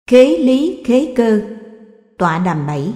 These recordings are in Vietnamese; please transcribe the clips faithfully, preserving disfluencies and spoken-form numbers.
Khế lý khế cơ. Tọa đàm bảy.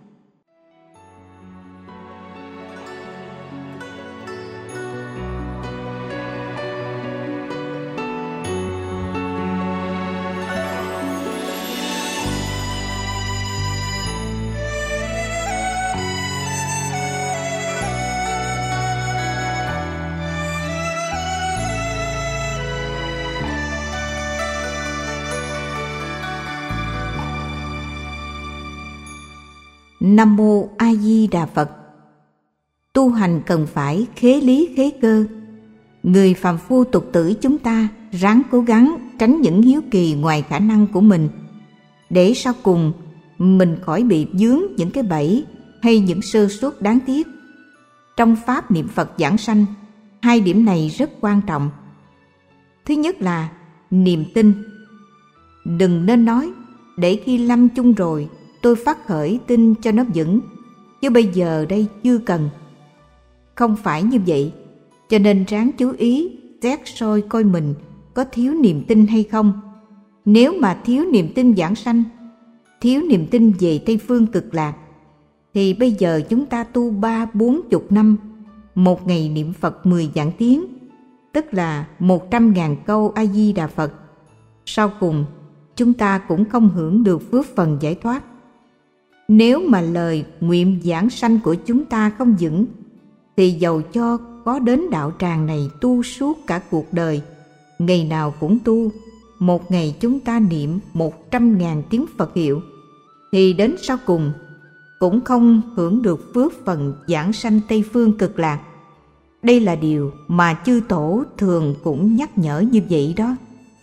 Nam mô A Di Đà Phật. Tu hành cần phải khế lý khế cơ. Người phàm phu tục tử chúng ta ráng cố gắng tránh những hiếu kỳ ngoài khả năng của mình, để sau cùng mình khỏi bị vướng những cái bẫy hay những sơ suất đáng tiếc. Trong pháp niệm Phật giảng sanh, hai điểm này rất quan trọng. Thứ nhất là niềm tin. Đừng nên nói để khi lâm chung rồi tôi phát khởi tin cho nó vững, chứ bây giờ đây chưa cần. Không phải như vậy, cho nên ráng chú ý xét soi coi mình có thiếu niềm tin hay không. Nếu mà thiếu niềm tin giảng sanh, thiếu niềm tin về Tây Phương Cực Lạc, thì bây giờ chúng ta tu ba bốn chục năm, một ngày niệm Phật mười vạn tiếng, tức là một trăm ngàn câu A Di Đà Phật. Sau cùng chúng ta cũng không hưởng được phước phần giải thoát. Nếu mà lời nguyện giảng sanh của chúng ta không vững, thì dầu cho có đến đạo tràng này tu suốt cả cuộc đời, ngày nào cũng tu, một ngày chúng ta niệm một trăm ngàn tiếng Phật hiệu, thì đến sau cùng cũng không hưởng được phước phần giảng sanh Tây Phương Cực Lạc. Đây là điều mà chư tổ thường cũng nhắc nhở như vậy đó.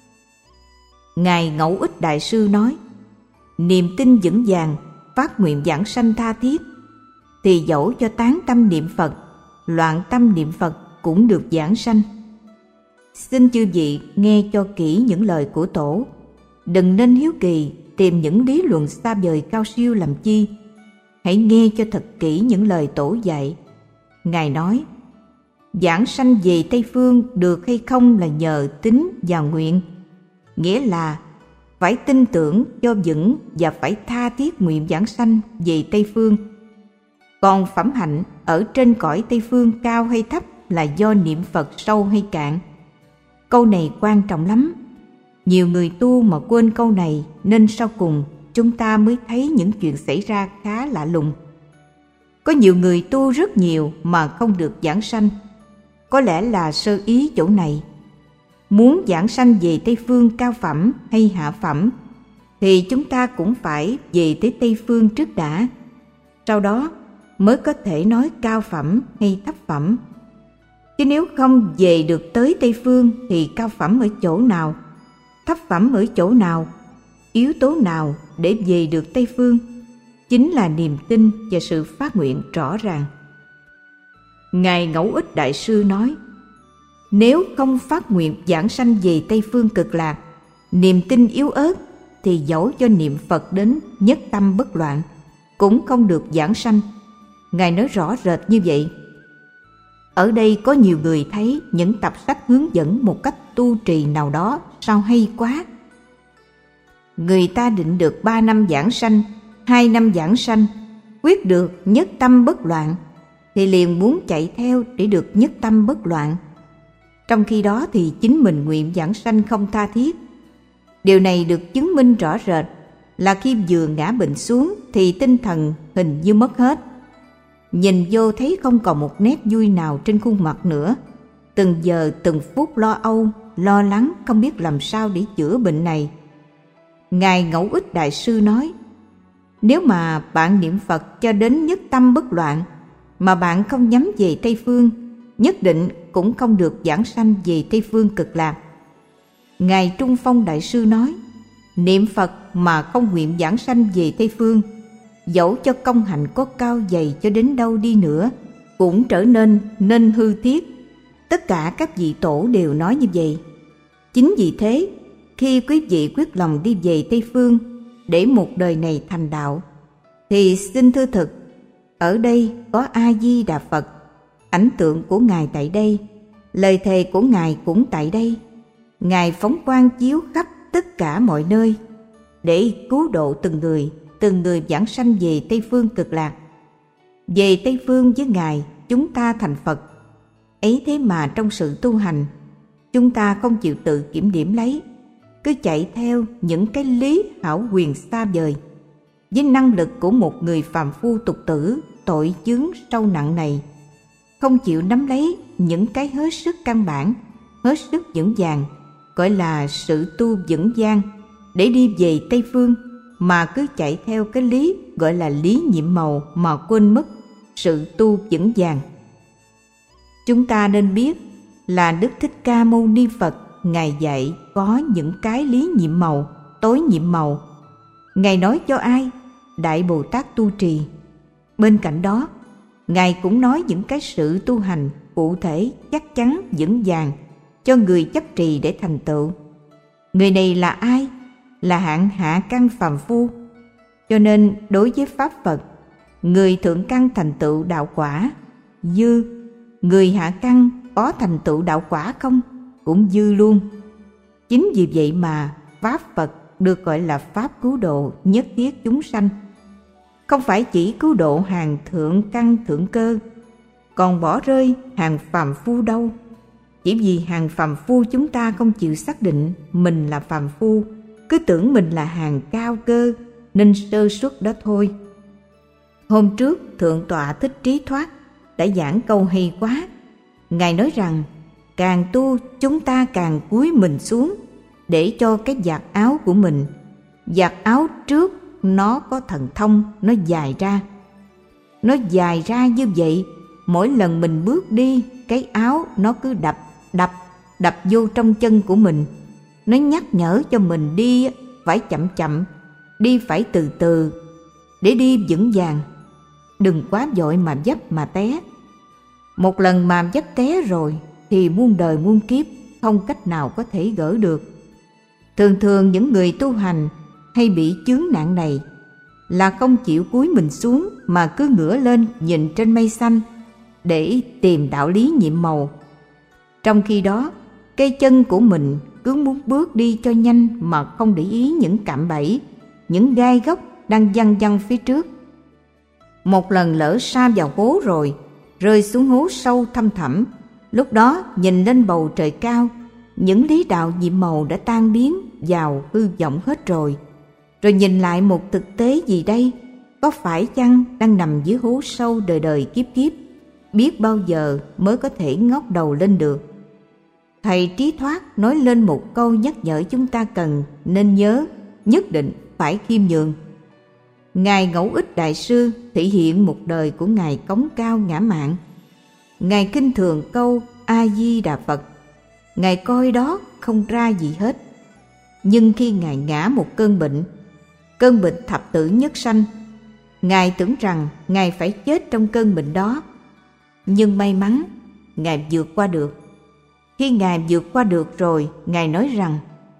Ngài Ngẫu Ích Đại Sư nói, niềm tin vững vàng, phát nguyện giảng sanh tha thiết, thì dẫu cho tán tâm niệm Phật, loạn tâm niệm Phật cũng được giảng sanh. Xin chư vị nghe cho kỹ những lời của tổ, đừng nên hiếu kỳ tìm những lý luận xa vời cao siêu làm chi. Hãy nghe cho thật kỹ những lời tổ dạy. Ngài nói, giảng sanh về Tây Phương được hay không là nhờ tín và nguyện, nghĩa là phải tin tưởng cho vững và phải tha thiết nguyện giảng sanh về Tây Phương. Còn phẩm hạnh ở trên cõi Tây Phương cao hay thấp là do niệm Phật sâu hay cạn. Câu này quan trọng lắm. Nhiều người tu mà quên câu này, nên sau cùng chúng ta mới thấy những chuyện xảy ra khá lạ lùng. Có nhiều người tu rất nhiều mà không được giảng sanh. Có lẽ là sơ ý chỗ này. Muốn giảng sanh về Tây Phương cao phẩm hay hạ phẩm, thì chúng ta cũng phải về tới Tây Phương trước đã, sau đó mới có thể nói cao phẩm hay thấp phẩm. Chứ nếu không về được tới Tây Phương thì cao phẩm ở chỗ nào, thấp phẩm ở chỗ nào, yếu tố nào để về được Tây Phương? Chính là niềm tin và sự phát nguyện rõ ràng. Ngài Ngẫu Ích Đại Sư nói, nếu không phát nguyện giảng sanh về Tây Phương Cực Lạc, niềm tin yếu ớt, thì dẫu cho niệm Phật đến nhất tâm bất loạn, cũng không được giảng sanh. Ngài nói rõ rệt như vậy. Ở đây có nhiều người thấy những tập sách hướng dẫn một cách tu trì nào đó sao hay quá. Người ta định được ba năm giảng sanh, hai năm giảng sanh, quyết được nhất tâm bất loạn, thì liền muốn chạy theo để được nhất tâm bất loạn. Trong khi đó thì chính mình nguyện giảng sanh không tha thiết. Điều này được chứng minh rõ rệt là khi vừa ngã bệnh xuống thì tinh thần hình như mất hết. Nhìn vô thấy không còn một nét vui nào trên khuôn mặt nữa. Từng giờ từng phút lo âu, lo lắng không biết làm sao để chữa bệnh này. Ngài Ngẫu Ích Đại Sư nói, nếu mà bạn niệm Phật cho đến nhất tâm bất loạn, mà bạn không nhắm về Tây Phương, nhất định cũng không được giảng sanh về Tây Phương Cực Lạc. Ngài Trung Phong Đại Sư nói, niệm Phật mà không nguyện giảng sanh về Tây Phương, dẫu cho công hạnh có cao dày cho đến đâu đi nữa, cũng trở nên nên hư thiết. Tất cả các vị tổ đều nói như vậy. Chính vì thế, khi quý vị quyết lòng đi về Tây Phương để một đời này thành đạo, thì xin thưa thực, ở đây có A Di Đà Phật, ảnh tượng của Ngài tại đây, lời thề của Ngài cũng tại đây. Ngài phóng quang chiếu khắp tất cả mọi nơi. để cứu độ từng người, từng người vãng sanh về Tây Phương Cực Lạc. Về Tây Phương với Ngài, chúng ta thành Phật. Ấy thế mà trong sự tu hành, chúng ta không chịu tự kiểm điểm lấy, cứ chạy theo những cái lý hão quyền xa vời. Với năng lực của một người phàm phu tục tử tội chướng sâu nặng này, không chịu nắm lấy những cái hết sức căn bản, hết sức vững vàng, gọi là sự tu vững vàng để đi về Tây Phương, mà cứ chạy theo cái lý gọi là lý nhiệm màu mà quên mất sự tu vững vàng. Chúng ta nên biết là Đức Thích Ca Mâu Ni Phật, Ngài dạy có những cái lý nhiệm màu, tối nhiệm màu. Ngài nói cho ai? Đại Bồ Tát tu trì. Bên cạnh đó, Ngài cũng nói những cái sự tu hành cụ thể, chắc chắn, vững vàng cho người chấp trì để thành tựu. Người này là ai? Là hạng hạ căn phàm phu. Cho nên đối với Pháp Phật, người thượng căn thành tựu đạo quả dư, người hạ căn có thành tựu đạo quả không cũng dư luôn. Chính vì vậy mà Pháp Phật được gọi là Pháp cứu độ nhất thiết chúng sanh, không phải chỉ cứu độ hàng thượng căn thượng cơ, còn bỏ rơi hàng phàm phu đâu. Chỉ vì hàng phàm phu chúng ta không chịu xác định mình là phàm phu, cứ tưởng mình là hàng cao cơ nên sơ suất đó thôi. Hôm trước Thượng tọa Thích Trí Thoát đã giảng câu hay quá. Ngài nói rằng càng tu chúng ta càng cúi mình xuống để cho cái vạt áo của mình, vạt áo trước nó có thần thông, nó dài ra. Nó dài ra như vậy, mỗi lần mình bước đi, cái áo nó cứ đập, đập, đập vô trong chân của mình. Nó nhắc nhở cho mình đi phải chậm chậm, đi phải từ từ, để đi vững vàng. Đừng quá vội mà vấp mà té. Một lần mà vấp té rồi thì muôn đời muôn kiếp không cách nào có thể gỡ được. Thường thường những người tu hành hay bị chướng nạn này là không chịu cúi mình xuống mà cứ ngửa lên nhìn trên mây xanh để tìm đạo lý nhiệm màu. Trong khi đó, cây chân của mình cứ muốn bước đi cho nhanh mà không để ý những cạm bẫy, những gai góc đang văng văng phía trước. Một lần lỡ sa vào hố rồi, rơi xuống hố sâu thăm thẳm, lúc đó nhìn lên bầu trời cao, những lý đạo nhiệm màu đã tan biến vào hư vọng hết rồi. Rồi nhìn lại một thực tế gì đây? Có phải chăng đang nằm dưới hố sâu đời đời kiếp kiếp, biết bao giờ mới có thể ngóc đầu lên được? Thầy Trí Thoát nói lên một câu nhắc nhở chúng ta cần nên nhớ, nhất định phải khiêm nhường. Ngài Ngẫu Ích Đại Sư thể hiện một đời của Ngài cống cao ngã mạn. Ngài khinh thường câu A Di Đà Phật, Ngài coi đó không ra gì hết. Nhưng khi Ngài ngã một cơn bệnh, cơn bệnh thập tử nhất sanh, Ngài tưởng rằng Ngài phải chết trong cơn bệnh đó. Nhưng may mắn Ngài vượt qua được. Khi Ngài vượt qua được rồi, Ngài nói rằng: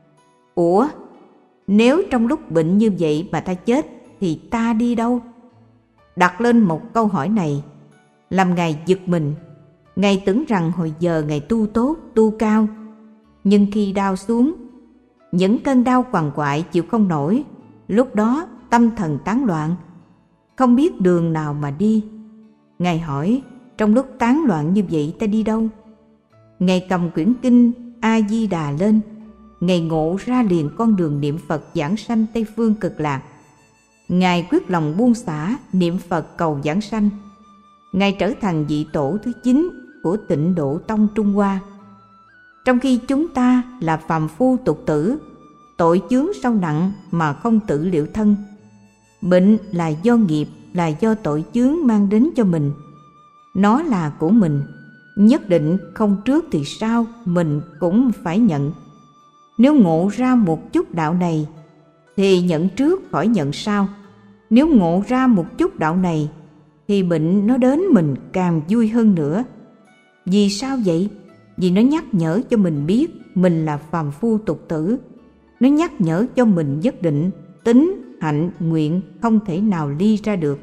Ủa, nếu trong lúc bệnh như vậy mà ta chết thì ta đi đâu? Đặt lên một câu hỏi này làm Ngài giật mình. Ngài tưởng rằng hồi giờ Ngài tu tốt, tu cao, nhưng khi đau xuống, những cơn đau quằn quại chịu không nổi, lúc đó tâm thần tán loạn, không biết đường nào mà đi. Ngài hỏi: trong lúc tán loạn như vậy ta đi đâu? Ngài cầm quyển kinh A Di Đà lên, Ngài ngộ ra liền con đường niệm Phật giảng sanh Tây Phương Cực Lạc. Ngài quyết lòng buông xả niệm Phật cầu giảng sanh. Ngài trở thành vị tổ thứ chín của Tịnh Độ Tông Trung Hoa. Trong khi chúng ta là phàm phu tục tử, tội chướng sâu nặng mà không tự liệu thân. Bệnh là do nghiệp, là do tội chướng mang đến cho mình. Nó là của mình, nhất định không trước thì sau mình cũng phải nhận. Nếu ngộ ra một chút đạo này thì nhận trước khỏi nhận sau. Nếu ngộ ra một chút đạo này thì bệnh nó đến mình càng vui hơn nữa. Vì sao vậy? Vì nó nhắc nhở cho mình biết mình là phàm phu tục tử. Nó nhắc nhở cho mình nhất định tính, hạnh, nguyện không thể nào ly ra được.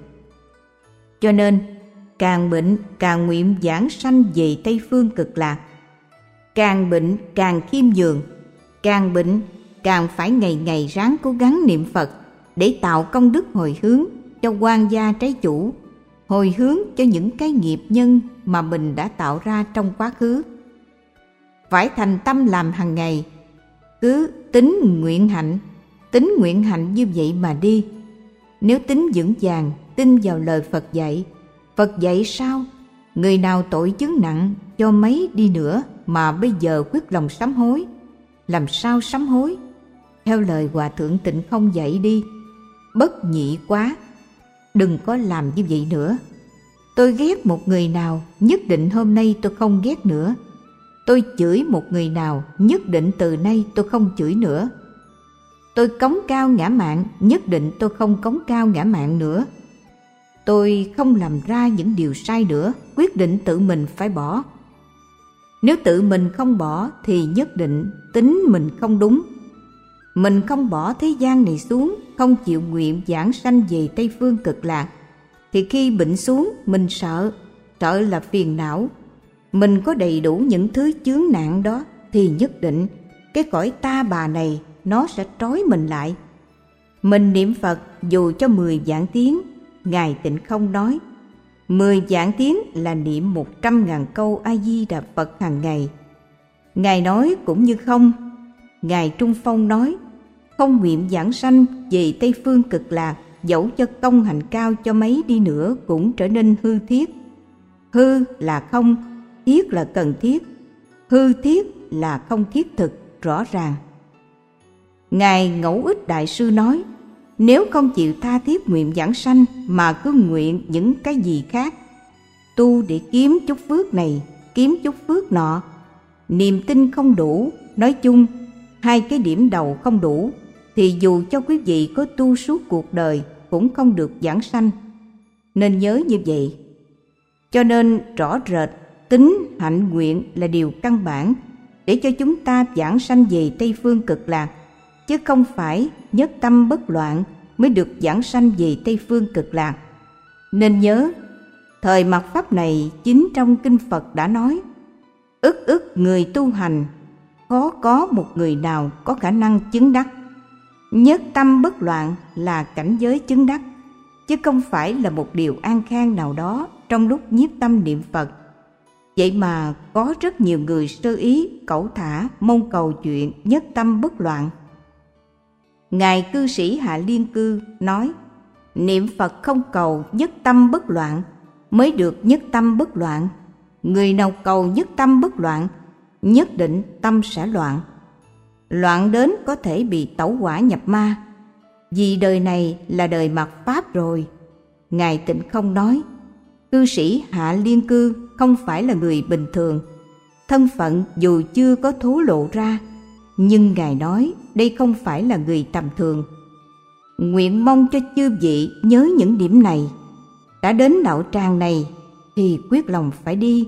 Cho nên càng bệnh càng nguyện giảng sanh về Tây Phương Cực Lạc. Càng bệnh càng khiêm nhường, càng bệnh càng phải ngày ngày ráng cố gắng niệm Phật để tạo công đức hồi hướng cho quan gia trái chủ, hồi hướng cho những cái nghiệp nhân mà mình đã tạo ra trong quá khứ. Phải thành tâm làm hàng ngày, cứ tính nguyện hạnh, tính nguyện hạnh như vậy mà đi. Nếu tính vững vàng, tin vào lời Phật dạy, Phật dạy sao? Người nào tội chứng nặng cho mấy đi nữa mà bây giờ quyết lòng sám hối, làm sao sám hối? Theo lời Hòa Thượng Tịnh Không dạy đi, bất nhị quá, đừng có làm như vậy nữa. Tôi ghét một người nào, nhất định hôm nay tôi không ghét nữa. Tôi chửi một người nào, nhất định từ nay tôi không chửi nữa. Tôi cống cao ngã mạn, nhất định tôi không cống cao ngã mạn nữa. Tôi không làm ra những điều sai nữa, quyết định tự mình phải bỏ. Nếu tự mình không bỏ thì nhất định tính mình không đúng. Mình không bỏ thế gian này xuống, không chịu nguyện giảng sanh về Tây Phương Cực Lạc, thì khi bệnh xuống mình sợ, sợ là phiền não. Mình có đầy đủ những thứ chướng nạn đó thì nhất định cái cõi ta bà này nó sẽ trói mình lại. Mình niệm Phật dù cho mười vạn tiếng, Ngài Tịnh Không nói mười vạn tiếng là niệm một trăm ngàn câu A Di Đà Phật hàng ngày. Ngài nói cũng như không. Ngài Trung Phong nói không nguyện giảng sanh về Tây Phương Cực Lạc, dẫu cho công hành cao cho mấy đi nữa cũng trở nên hư thiết. Hư là không, thiết là cần thiết, hư thiết là không thiết thực rõ ràng. Ngài Ngẫu Ích Đại Sư nói, nếu không chịu tha thiết nguyện giảng sanh mà cứ nguyện những cái gì khác, tu để kiếm chút phước này, kiếm chút phước nọ, niềm tin không đủ, nói chung hai cái điểm đầu không đủ, thì dù cho quý vị có tu suốt cuộc đời cũng không được giảng sanh. Nên nhớ như vậy. Cho nên rõ rệt tín hạnh nguyện là điều căn bản để cho chúng ta giảng sanh về Tây Phương Cực Lạc, chứ không phải nhất tâm bất loạn mới được giảng sanh về Tây Phương Cực Lạc. Nên nhớ, thời mạt Pháp này chính trong Kinh Phật đã nói, ức ức người tu hành, khó có một người nào có khả năng chứng đắc. Nhất tâm bất loạn là cảnh giới chứng đắc, chứ không phải là một điều an khang nào đó trong lúc nhiếp tâm niệm Phật. Vậy mà có rất nhiều người sơ ý, cẩu thả, mong cầu chuyện nhất tâm bất loạn. Ngài cư sĩ Hạ Liên Cư nói, niệm Phật không cầu nhất tâm bất loạn mới được nhất tâm bất loạn. Người nào cầu nhất tâm bất loạn, nhất định tâm sẽ loạn. Loạn đến có thể bị tẩu hỏa nhập ma, vì đời này là đời mạt Pháp rồi. Ngài Tịnh Không nói, cư sĩ Hạ Liên Cư không phải là người bình thường. Thân phận dù chưa có thố lộ ra, nhưng Ngài nói đây không phải là người tầm thường. Nguyện mong cho chư vị nhớ những điểm này. Đã đến đạo tràng này thì quyết lòng phải đi.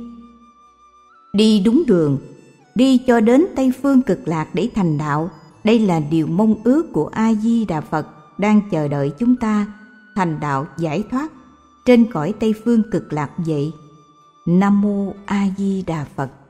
Đi đúng đường, đi cho đến Tây Phương Cực Lạc để thành đạo. Đây là điều mong ước của A Di Đà Phật đang chờ đợi chúng ta thành đạo giải thoát trên cõi Tây Phương Cực Lạc vậy. Nam mô A Di Đà Phật.